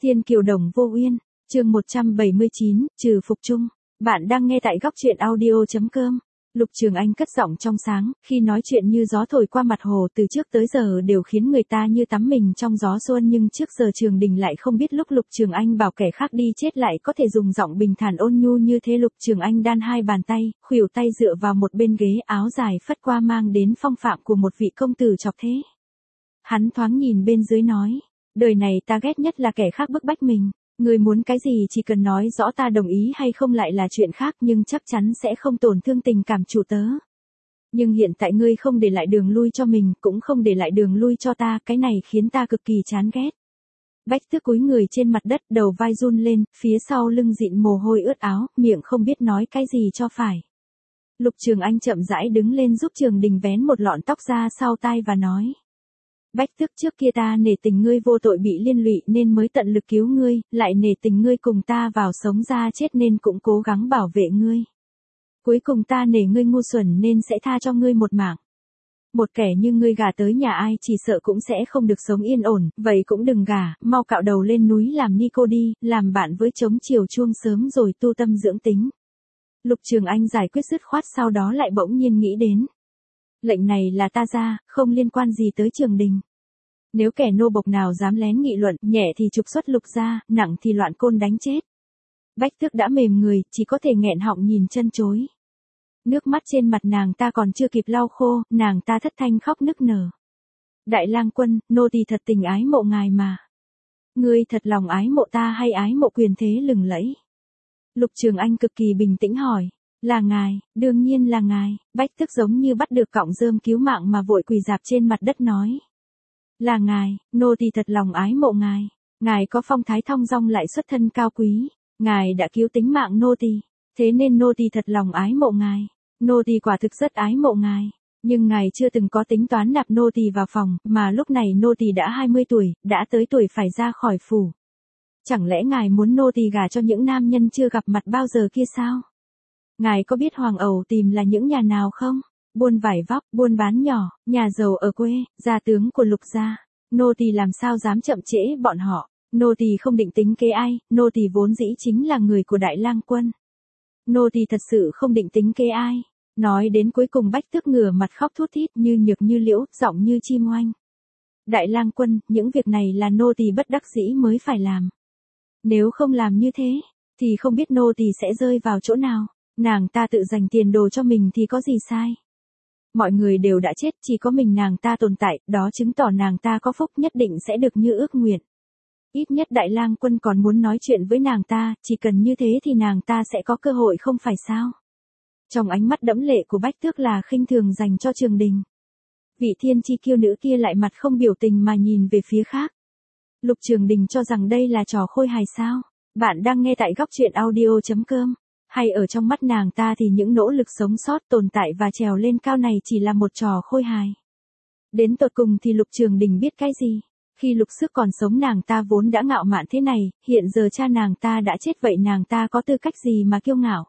Thiên kiều đồng vô uyên, chương 179, trừ phục chung. Bạn đang nghe tại góc truyện audio.com. Lục Trường Anh cất giọng trong sáng, khi nói chuyện như gió thổi qua mặt hồ, từ trước tới giờ đều khiến người ta như tắm mình trong gió xuân, nhưng trước giờ Trường Đình lại không biết lúc Lục Trường Anh bảo kẻ khác đi chết lại có thể dùng giọng bình thản ôn nhu như thế. Lục Trường Anh đan hai bàn tay, khuỷu tay dựa vào một bên ghế, áo dài phất qua mang đến phong phạm của một vị công tử chọc thế. Hắn thoáng nhìn bên dưới nói, đời này ta ghét nhất là kẻ khác bức bách mình. Ngươi muốn cái gì chỉ cần nói rõ, ta đồng ý hay không lại là chuyện khác, nhưng chắc chắn sẽ không tổn thương tình cảm chủ tớ. Nhưng hiện tại ngươi không để lại đường lui cho mình, cũng không để lại đường lui cho ta, cái này khiến ta cực kỳ chán ghét. Bách Tước cúi người trên mặt đất, đầu vai run lên, phía sau lưng dịn mồ hôi ướt áo, miệng không biết nói cái gì cho phải. Lục Trường Anh chậm rãi đứng lên giúp Trường Đình vén một lọn tóc ra sau tai và nói. Bách Tước, trước kia ta nể tình ngươi vô tội bị liên lụy nên mới tận lực cứu ngươi, lại nể tình ngươi cùng ta vào sống ra chết nên cũng cố gắng bảo vệ ngươi. Cuối cùng ta nể ngươi ngu xuẩn nên sẽ tha cho ngươi một mạng. Một kẻ như ngươi gả tới nhà ai chỉ sợ cũng sẽ không được sống yên ổn, vậy cũng đừng gả, mau cạo đầu lên núi làm ni cô đi, làm bạn với trống chiều chuông sớm rồi tu tâm dưỡng tính. Lục Trường Anh giải quyết dứt khoát, sau đó lại bỗng nhiên nghĩ đến. Lệnh này là ta ra, không liên quan gì tới Trường Đình. Nếu kẻ nô bộc nào dám lén nghị luận, nhẹ thì trục xuất Lục gia, nặng thì loạn côn đánh chết. Bách Tước đã mềm người, chỉ có thể nghẹn họng nhìn chân chối. Nước mắt trên mặt nàng ta còn chưa kịp lau khô, nàng ta thất thanh khóc nức nở. Đại lang quân, nô tỳ thật tình ái mộ ngài mà. Ngươi thật lòng ái mộ ta hay ái mộ quyền thế lừng lẫy? Lục Trường Anh cực kỳ bình tĩnh hỏi. Là ngài, đương nhiên là ngài. Bách Tước giống như bắt được cọng rơm cứu mạng mà vội quỳ rạp trên mặt đất nói. Là ngài, nô tỳ thật lòng ái mộ ngài. Ngài có phong thái thong dong lại xuất thân cao quý. Ngài đã cứu tính mạng nô tỳ, thế nên nô tỳ thật lòng ái mộ ngài. Nô tỳ quả thực rất ái mộ ngài. Nhưng ngài chưa từng có tính toán nạp nô tỳ vào phòng, mà lúc này nô tỳ đã 20 tuổi, đã tới tuổi phải ra khỏi phủ. Chẳng lẽ ngài muốn nô tỳ gả cho những nam nhân chưa gặp mặt bao giờ kia sao? Ngài có biết Hoàng Ẩu tìm là những nhà nào không? Buôn vải vóc, buôn bán nhỏ, nhà giàu ở quê, gia tướng của Lục gia. Nô tỳ làm sao dám chậm trễ bọn họ? Nô tỳ không định tính kế ai, nô tỳ vốn dĩ chính là người của Đại lang quân. Nô tỳ thật sự không định tính kế ai. Nói đến cuối cùng Bách Tước ngửa mặt khóc thút thít, như nhược như liễu, giọng như chim oanh. Đại lang quân, những việc này là nô tỳ bất đắc dĩ mới phải làm. Nếu không làm như thế, thì không biết nô tỳ sẽ rơi vào chỗ nào. Nàng ta tự dành tiền đồ cho mình thì có gì sai. Mọi người đều đã chết, chỉ có mình nàng ta tồn tại, đó chứng tỏ nàng ta có phúc, nhất định sẽ được như ước nguyện. Ít nhất Đại lang quân còn muốn nói chuyện với nàng ta, chỉ cần như thế thì nàng ta sẽ có cơ hội không phải sao. Trong ánh mắt đẫm lệ của Bách Tước là khinh thường dành cho Trường Đình. Vị thiên chi kiêu nữ kia lại mặt không biểu tình mà nhìn về phía khác. Lục Trường Đình cho rằng đây là trò khôi hài sao? Bạn đang nghe tại góc truyện audio.com. Hay ở trong mắt nàng ta thì những nỗ lực sống sót, tồn tại và trèo lên cao này chỉ là một trò khôi hài. Đến tột cùng thì Lục Trường Đình biết cái gì? Khi Lục Sức còn sống nàng ta vốn đã ngạo mạn thế này, hiện giờ cha nàng ta đã chết, vậy nàng ta có tư cách gì mà kiêu ngạo?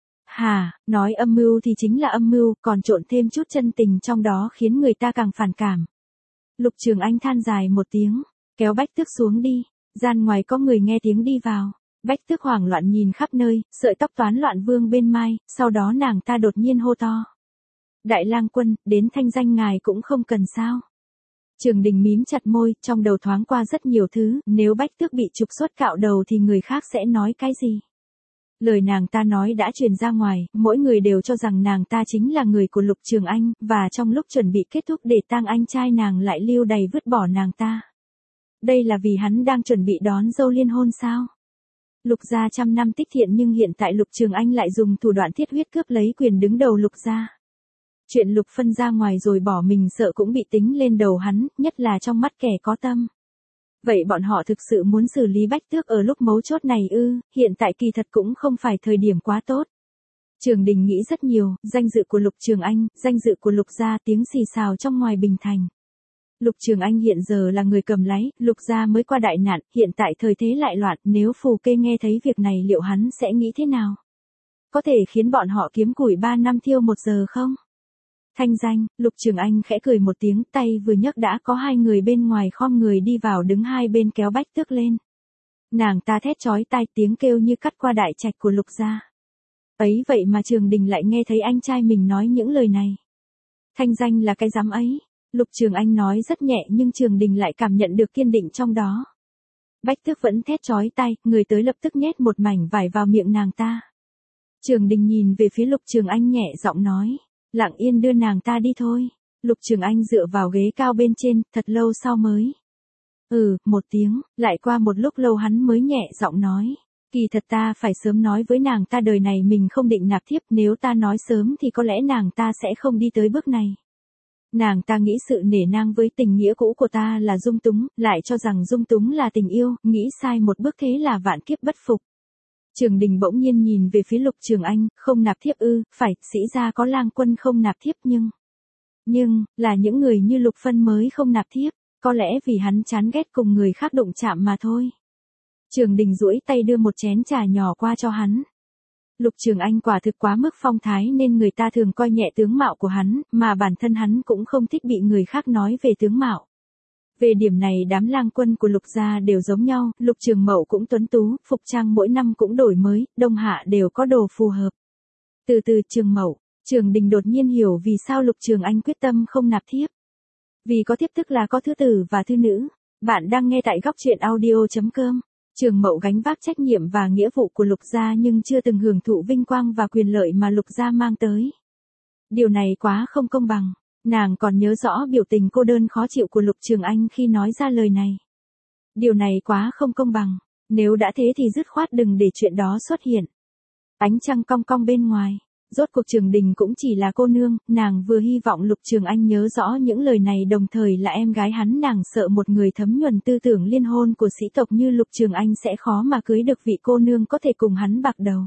Hà, nói âm mưu thì chính là âm mưu, còn trộn thêm chút chân tình trong đó khiến người ta càng phản cảm. Lục Trường Anh than dài một tiếng, kéo Bách Tước xuống đi. Gian ngoài có người nghe tiếng đi vào. Bách Tước hoảng loạn nhìn khắp nơi, sợi tóc toán loạn vương bên mai, sau đó nàng ta đột nhiên hô to. Đại lang quân, đến thanh danh ngài cũng không cần sao? Trường Đình mím chặt môi, trong đầu thoáng qua rất nhiều thứ, nếu Bách Tước bị trục xuất cạo đầu thì người khác sẽ nói cái gì? Lời nàng ta nói đã truyền ra ngoài, mỗi người đều cho rằng nàng ta chính là người của Lục Trường Anh, và trong lúc chuẩn bị kết thúc để tang anh trai nàng lại lưu đày vứt bỏ nàng ta. Đây là vì hắn đang chuẩn bị đón dâu liên hôn sao? Lục gia trăm năm tích thiện nhưng hiện tại Lục Trường Anh lại dùng thủ đoạn thiết huyết cướp lấy quyền đứng đầu Lục gia. Chuyện Lục phân ra ngoài rồi bỏ mình sợ cũng bị tính lên đầu hắn, nhất là trong mắt kẻ có tâm. Vậy bọn họ thực sự muốn xử lý Bách Tước ở lúc mấu chốt này ư? Hiện tại kỳ thật cũng không phải thời điểm quá tốt. Trường Đình nghĩ rất nhiều, danh dự của Lục Trường Anh, danh dự của Lục gia, tiếng xì xào trong ngoài Bình Thành. Lục Trường Anh hiện giờ là người cầm lái, Lục gia mới qua đại nạn, hiện tại thời thế lại loạn, nếu Phù Kê nghe thấy việc này liệu hắn sẽ nghĩ thế nào? Có thể khiến bọn họ kiếm củi 3 năm thiêu 1 giờ không? Thanh danh, Lục Trường Anh khẽ cười một tiếng, tay vừa nhấc đã có 2 người bên ngoài khom người đi vào đứng hai bên kéo Bách Tước lên. Nàng ta thét chói tai, tiếng kêu như cắt qua đại trạch của Lục gia. Ấy vậy mà Trường Đình lại nghe thấy anh trai mình nói những lời này. Thanh danh là cái dám ấy. Lục Trường Anh nói rất nhẹ nhưng Trường Đình lại cảm nhận được kiên định trong đó. Bách Tước vẫn thét chói tai, người tới lập tức nhét một mảnh vải vào miệng nàng ta. Trường Đình nhìn về phía Lục Trường Anh nhẹ giọng nói, lặng yên đưa nàng ta đi thôi. Lục Trường Anh dựa vào ghế cao bên trên, thật lâu sau mới. Một tiếng, lại qua một lúc lâu hắn mới nhẹ giọng nói. Kỳ thật ta phải sớm nói với nàng ta đời này mình không định nạp thiếp, nếu ta nói sớm thì có lẽ nàng ta sẽ không đi tới bước này. Nàng ta nghĩ sự nể nang với tình nghĩa cũ của ta là dung túng, lại cho rằng dung túng là tình yêu, nghĩ sai một bước thế là vạn kiếp bất phục. Trường Đình bỗng nhiên nhìn về phía Lục Trường Anh, không nạp thiếp ư, phải, sĩ gia có lang quân không nạp thiếp nhưng, là những người như Lục Phân mới không nạp thiếp, có lẽ vì hắn chán ghét cùng người khác đụng chạm mà thôi. Trường Đình duỗi tay đưa một chén trà nhỏ qua cho hắn. Lục Trường Anh quả thực quá mức phong thái nên người ta thường coi nhẹ tướng mạo của hắn, mà bản thân hắn cũng không thích bị người khác nói về tướng mạo. Về điểm này đám lang quân của Lục gia đều giống nhau, Lục Trường Mậu cũng tuấn tú, phục trang mỗi năm cũng đổi mới, đông hạ đều có đồ phù hợp. Từ từ Trường Mậu, Trường Đình đột nhiên hiểu vì sao Lục Trường Anh quyết tâm không nạp thiếp. Vì có thiếp tức là có thứ tử và thứ nữ. Bạn đang nghe tại góc truyện audio.com. Trường Mậu gánh vác trách nhiệm và nghĩa vụ của Lục gia nhưng chưa từng hưởng thụ vinh quang và quyền lợi mà Lục gia mang tới. Điều này quá không công bằng. Nàng còn nhớ rõ biểu tình cô đơn khó chịu của Lục Trường Anh khi nói ra lời này. Điều này quá không công bằng. Nếu đã thế thì dứt khoát đừng để chuyện đó xuất hiện. Ánh trăng cong cong bên ngoài. Rốt cuộc Trường Đình cũng chỉ là cô nương, nàng vừa hy vọng Lục Trường Anh nhớ rõ những lời này đồng thời là em gái hắn, nàng sợ một người thấm nhuần tư tưởng liên hôn của sĩ tộc như Lục Trường Anh sẽ khó mà cưới được vị cô nương có thể cùng hắn bạc đầu.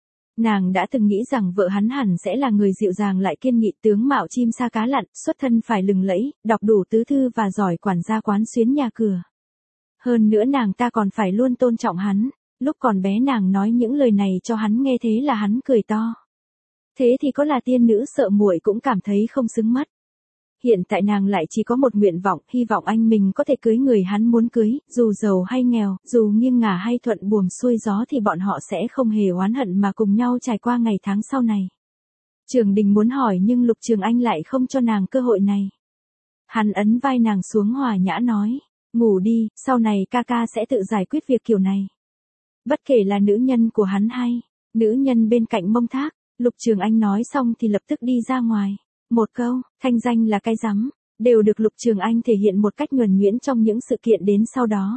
Nàng đã từng nghĩ rằng vợ hắn hẳn sẽ là người dịu dàng lại kiên nghị, tướng mạo chim sa cá lặn, xuất thân phải lừng lẫy, đọc đủ tứ thư và giỏi quản gia quán xuyến nhà cửa. Hơn nữa nàng ta còn phải luôn tôn trọng hắn, lúc còn bé nàng nói những lời này cho hắn nghe thế là hắn cười to. Thế thì có là tiên nữ sợ muội cũng cảm thấy không xứng mất. Hiện tại nàng lại chỉ có một nguyện vọng, hy vọng anh mình có thể cưới người hắn muốn cưới, dù giàu hay nghèo, dù nghiêng ngả hay thuận buồm xuôi gió thì bọn họ sẽ không hề oán hận mà cùng nhau trải qua ngày tháng sau này. Trường Đình muốn hỏi nhưng Lục Trường Anh lại không cho nàng cơ hội này. Hắn ấn vai nàng xuống hòa nhã nói, ngủ đi, sau này ca ca sẽ tự giải quyết việc kiểu này. Bất kể là nữ nhân của hắn hay nữ nhân bên cạnh Mông Thác. Lục Trường Anh nói xong thì lập tức đi ra ngoài. Một câu, thanh danh là cái rắm, đều được Lục Trường Anh thể hiện một cách nhuần nhuyễn trong những sự kiện đến sau đó.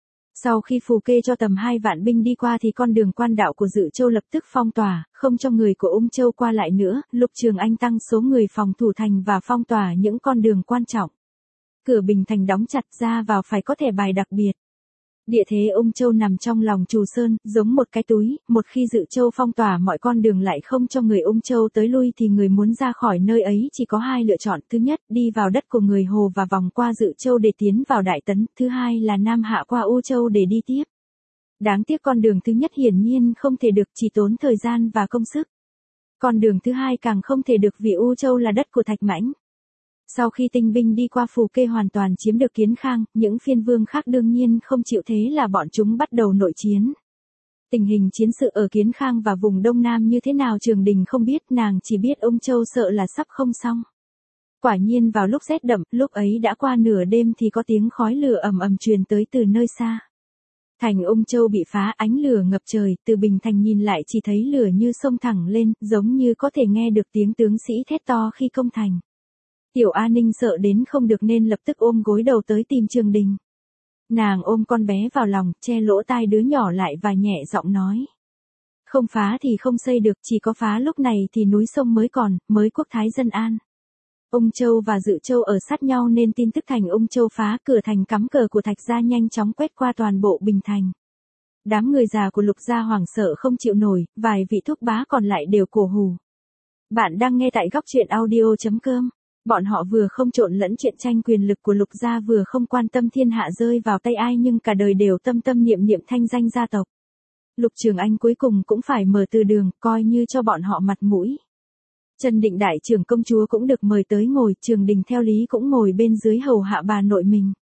Sau khi phù kê cho tầm 2 vạn binh đi qua thì con đường quan đạo của Dự Châu lập tức phong tỏa, không cho người của Ung Châu qua lại nữa, Lục Trường Anh tăng số người phòng thủ thành và phong tỏa những con đường quan trọng. Cửa Bình Thành đóng chặt, ra vào phải có thẻ bài đặc biệt. Địa thế Ung Châu nằm trong lòng Trù Sơn, giống một cái túi, một khi Dự Châu phong tỏa mọi con đường lại không cho người Ung Châu tới lui thì người muốn ra khỏi nơi ấy chỉ có hai lựa chọn, thứ nhất, đi vào đất của người Hồ và vòng qua Dự Châu để tiến vào Đại Tấn, thứ hai là Nam hạ qua U Châu để đi tiếp. Đáng tiếc con đường thứ nhất hiển nhiên không thể được, chỉ tốn thời gian và công sức. Con đường thứ hai càng không thể được vì U Châu là đất của Thạch Mãnh. Sau khi tinh binh đi qua Phù Kê hoàn toàn chiếm được Kiến Khang, những phiên vương khác đương nhiên không chịu, thế là bọn chúng bắt đầu nội chiến. Tình hình chiến sự ở Kiến Khang và vùng Đông Nam như thế nào Trường Đình không biết, nàng chỉ biết Ung Châu sợ là sắp không xong. Quả nhiên vào lúc rét đậm, lúc ấy đã qua nửa đêm thì có tiếng khói lửa ầm ầm truyền tới từ nơi xa. Thành Ung Châu bị phá, ánh lửa ngập trời, từ Bình Thành nhìn lại chỉ thấy lửa như sông thẳng lên, giống như có thể nghe được tiếng tướng sĩ thét to khi công thành. Tiểu A Ninh sợ đến không được nên lập tức ôm gối đầu tới tìm Trường Đình. Nàng ôm con bé vào lòng, che lỗ tai đứa nhỏ lại và nhẹ giọng nói. Không phá thì không xây được, chỉ có phá lúc này thì núi sông mới còn, mới quốc thái dân an. Ung Châu và Dự Châu ở sát nhau nên tin tức thành Ung Châu phá, cửa thành cắm cờ của Thạch gia nhanh chóng quét qua toàn bộ Bình Thành. Đám người già của Lục gia hoảng sợ không chịu nổi, vài vị thúc bá còn lại đều cổ hủ. Bạn đang nghe tại góc truyện audio.com. Bọn họ vừa không trộn lẫn chuyện tranh quyền lực của Lục gia, vừa không quan tâm thiên hạ rơi vào tay ai, nhưng cả đời đều tâm tâm niệm niệm thanh danh gia tộc. Lục Trường Anh cuối cùng cũng phải mở từ đường, coi như cho bọn họ mặt mũi. Trần Định đại trưởng công chúa cũng được mời tới ngồi, Trường Đình theo lý cũng ngồi bên dưới hầu hạ bà nội mình.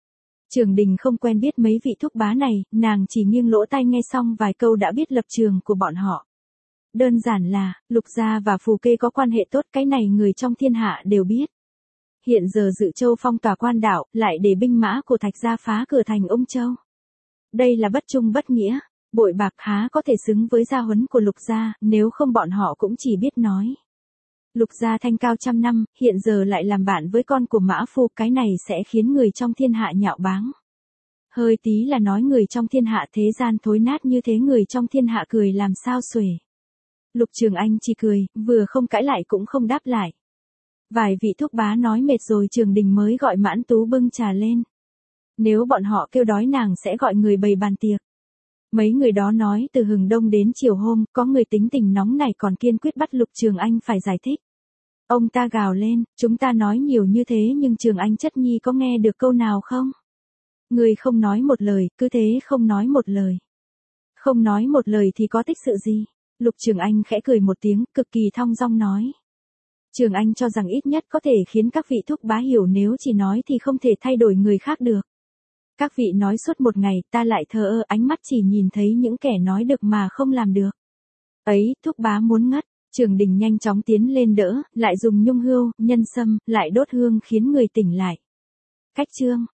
Trường Đình không quen biết mấy vị thúc bá này, nàng chỉ nghiêng lỗ tai nghe xong vài câu đã biết lập trường của bọn họ. Đơn giản là, Lục gia và Phù Kê có quan hệ tốt, cái này người trong thiên hạ đều biết. Hiện giờ Dự Châu phong tỏa quan đảo, lại để binh mã của Thạch gia phá cửa thành Ung Châu. Đây là bất trung bất nghĩa, bội bạc há có thể xứng với gia huấn của Lục gia, nếu không bọn họ cũng chỉ biết nói. Lục gia thanh cao trăm năm, hiện giờ lại làm bạn với con của Mã Phu, cái này sẽ khiến người trong thiên hạ nhạo báng. Hơi tí là nói người trong thiên hạ thế gian thối nát như thế, người trong thiên hạ cười làm sao xuể. Lục Trường Anh chỉ cười, vừa không cãi lại cũng không đáp lại. Vài vị thúc bá nói mệt rồi, Trường Đình mới gọi Mãn Tú bưng trà lên. Nếu bọn họ kêu đói nàng sẽ gọi người bày bàn tiệc. Mấy người đó nói từ hừng đông đến chiều hôm, có người tính tình nóng này còn kiên quyết bắt Lục Trường Anh phải giải thích. Ông ta gào lên, chúng ta nói nhiều như thế nhưng Trường Anh chất nhi có nghe được câu nào không? Người không nói một lời, cứ thế không nói một lời. Không nói một lời thì có tích sự gì? Lục Trường Anh khẽ cười một tiếng, cực kỳ thong dong nói. Trường Anh cho rằng ít nhất có thể khiến các vị thúc bá hiểu, nếu chỉ nói thì không thể thay đổi người khác được. Các vị nói suốt một ngày, ta lại thờ ơ, ánh mắt chỉ nhìn thấy những kẻ nói được mà không làm được. Ấy, thúc bá muốn ngất. Trường Đình nhanh chóng tiến lên đỡ, lại dùng nhung hươu, nhân sâm, lại đốt hương khiến người tỉnh lại. Cách chương